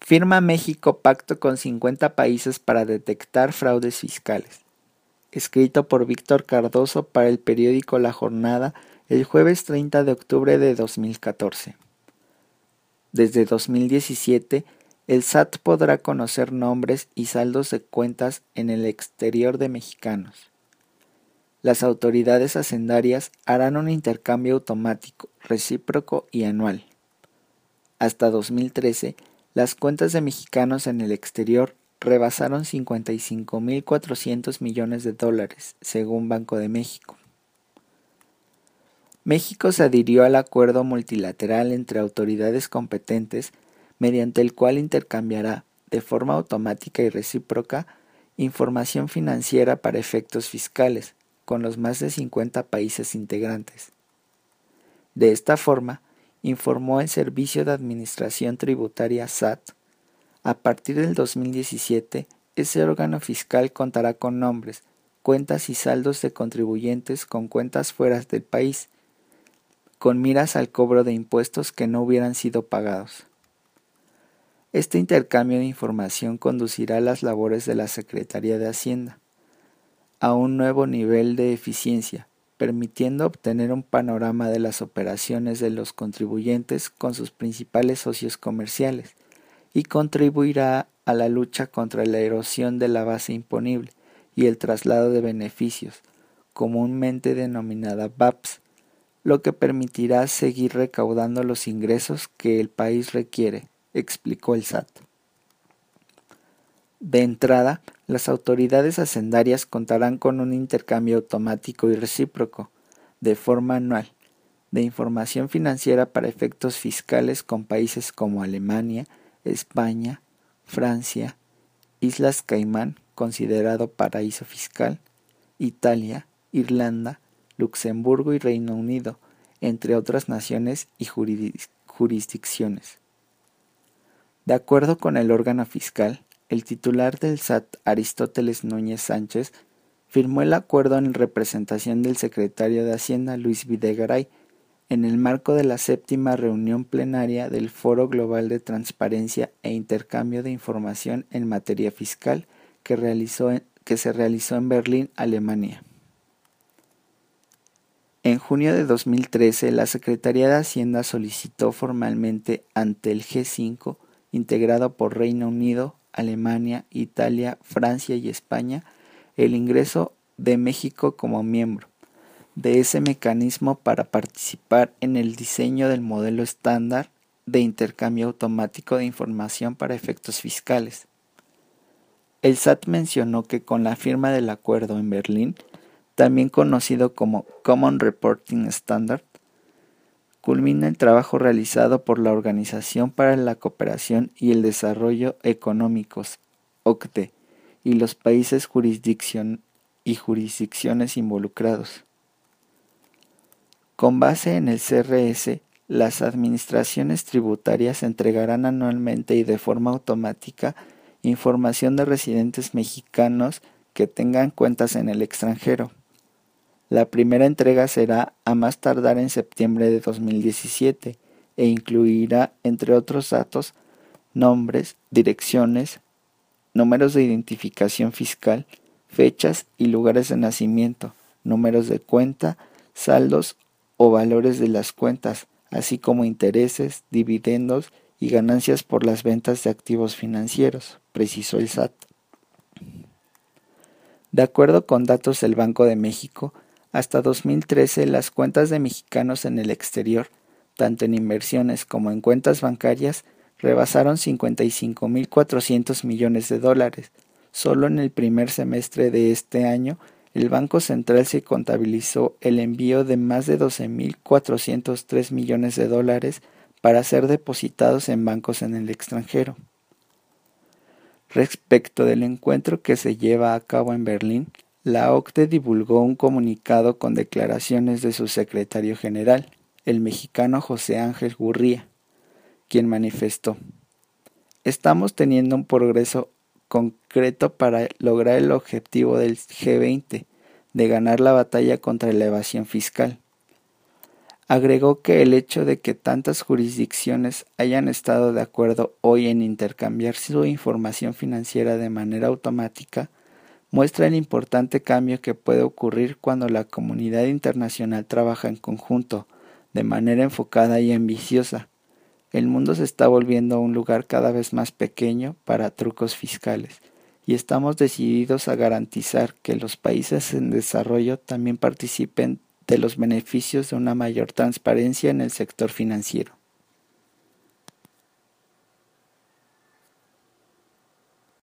Firma México pacto con 50 países para detectar fraudes fiscales. Escrito por Víctor Cardoso para el periódico La Jornada el jueves 30 de octubre de 2014. Desde 2017, el SAT podrá conocer nombres y saldos de cuentas en el exterior de mexicanos. Las autoridades hacendarias harán un intercambio automático, recíproco y anual. Hasta 2013, las cuentas de mexicanos en el exterior rebasaron 55.400 millones de dólares, según Banco de México. México se adhirió al acuerdo multilateral entre autoridades competentes, mediante el cual intercambiará, de forma automática y recíproca, información financiera para efectos fiscales, con los más de 50 países integrantes. De esta forma, informó el Servicio de Administración Tributaria SAT, a partir del 2017, ese órgano fiscal contará con nombres, cuentas y saldos de contribuyentes con cuentas fuera del país, con miras al cobro de impuestos que no hubieran sido pagados. Este intercambio de información conducirá a las labores de la Secretaría de Hacienda a un nuevo nivel de eficiencia, permitiendo obtener un panorama de las operaciones de los contribuyentes con sus principales socios comerciales, y contribuirá a la lucha contra la erosión de la base imponible y el traslado de beneficios, comúnmente denominada BAPS, lo que permitirá seguir recaudando los ingresos que el país requiere, explicó el SAT. De entrada, las autoridades hacendarias contarán con un intercambio automático y recíproco, de forma anual, de información financiera para efectos fiscales con países como Alemania, España, Francia, Islas Caimán, considerado paraíso fiscal, Italia, Irlanda, Luxemburgo y Reino Unido, entre otras naciones y jurisdicciones. De acuerdo con el órgano fiscal, el titular del SAT, Aristóteles Núñez Sánchez, firmó el acuerdo en representación del secretario de Hacienda, Luis Videgaray, en el marco de la 7ª reunión plenaria del Foro Global de Transparencia e Intercambio de Información en materia fiscal que se realizó en Berlín, Alemania. En junio de 2013, la Secretaría de Hacienda solicitó formalmente ante el G5, integrado por Reino Unido, Alemania, Italia, Francia y España, el ingreso de México como miembro de ese mecanismo para participar en el diseño del modelo estándar de intercambio automático de información para efectos fiscales. El SAT mencionó que con la firma del acuerdo en Berlín, también conocido como Common Reporting Standard, culmina el trabajo realizado por la Organización para la Cooperación y el Desarrollo Económicos, OCDE, y los países jurisdicciones involucrados. Con base en el CRS, las administraciones tributarias entregarán anualmente y de forma automática información de residentes mexicanos que tengan cuentas en el extranjero. La primera entrega será a más tardar en septiembre de 2017 e incluirá, entre otros datos, nombres, direcciones, números de identificación fiscal, fechas y lugares de nacimiento, números de cuenta, saldos o valores de las cuentas, así como intereses, dividendos y ganancias por las ventas de activos financieros, precisó el SAT. De acuerdo con datos del Banco de México, hasta 2013 las cuentas de mexicanos en el exterior, tanto en inversiones como en cuentas bancarias, rebasaron 55.400 millones de dólares. Solo en el primer semestre de este año, el Banco Central se contabilizó el envío de más de 12.403 millones de dólares para ser depositados en bancos en el extranjero. Respecto del encuentro que se lleva a cabo en Berlín, la OCDE divulgó un comunicado con declaraciones de su secretario general, el mexicano José Ángel Gurría, quien manifestó: "Estamos teniendo un progreso concreto para lograr el objetivo del G20 de ganar la batalla contra la evasión fiscal. Agregó que el hecho de que tantas jurisdicciones hayan estado de acuerdo hoy en intercambiar su información financiera de manera automática muestra el importante cambio que puede ocurrir cuando la comunidad internacional trabaja en conjunto, de manera enfocada y ambiciosa. El mundo se está volviendo un lugar cada vez más pequeño para trucos fiscales, y estamos decididos a garantizar que los países en desarrollo también participen de los beneficios de una mayor transparencia en el sector financiero.